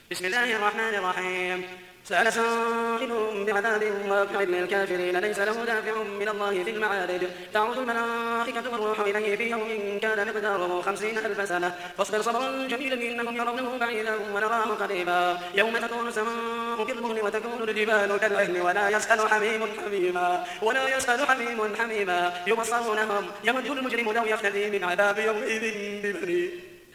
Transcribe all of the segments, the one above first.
بسم الله الرحمن الرحيم. سأل سائل بعذاب واقع للكافرين ليس له دافع من الله في المعارج. تعرض الملائكة والروح إليه في يوم كان مقداره 50,000 سنة فاصبر صبرا جميلا إنهم يرونه بعيدا ونراه قريبا. يوم تكون السماء كالمهل وتكون الجبال كالعهن ولا يسأل حميم حميما يبصرونهم يود المجرم لو يفتدي من عذاب يومئذ ببنيه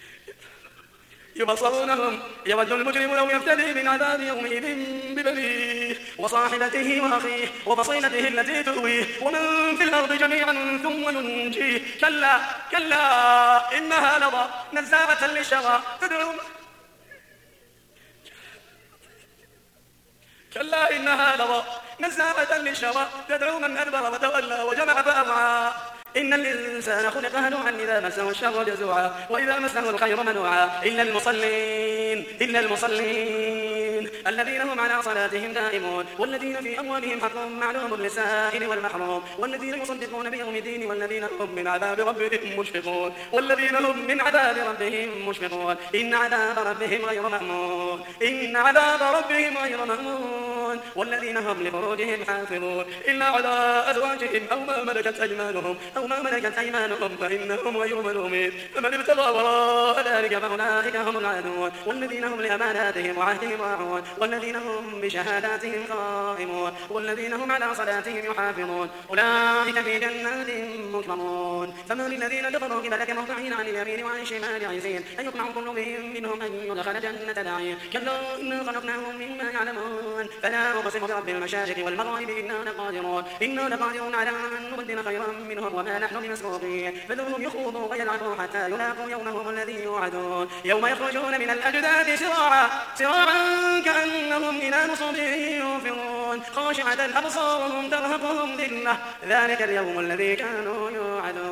يبصرونهم يود المجرم لو يفتدي من عذاب يومئذ ببنيه وصاحبته وأخيه وفصيلته التي تؤويه ومن في الأرض جميعا ثم ينجيه. كلا إنها لظى نزاعة للشوى تدعو من أدبر وتولى وجمع فأوعى. إن الإنسان خلق هلوعا إذا مسه الشر جزوعا وإذا مسه الخير منوعا إلا المصلين الذين هم على صلاتهم دائمون والذين في أموالهم حق معلوم للسائل والمحروم والذين يصدقون بيوم الدين والذين هم من عذاب ربهم مشفقون إن عذاب ربهم غير مأمون والذين هم لفروجهم حافظون إلا على أزواجهم أو ما ملكت أيمانهم فإنهم غير ملومين. فمن ابتغى وراء ذلك فأولئك هم العادون والذين هم لأماناتهم وعهدهم راعون والذين هم بشهاداتهم قائمون والذين هم على صلاتهم يحافظون أولئك في جنات مكرمون. فما للذين كفروا قبلك مهطعين عن اليمين وعن الشمال عزين أن يطمع كل منهم أن يدخل جنة نعيم. كلا إنا خلقناهم مما يعلمون. فلا أقسم برب المشارق والمغارب إنا لقادرون على أن نبدل خيرا منهم وما نحن بمسبوقين. فذرهم يخوضوا ويلعبوا حتى يلاقوا يومهم الذي يوعدون يوم يخرجون من الأجداث سراعا كأنهم إلى نصب يوفرون خاشعة أبصارهم ترهقهم ذلة ذلك اليوم الذي كانوا يوعدون.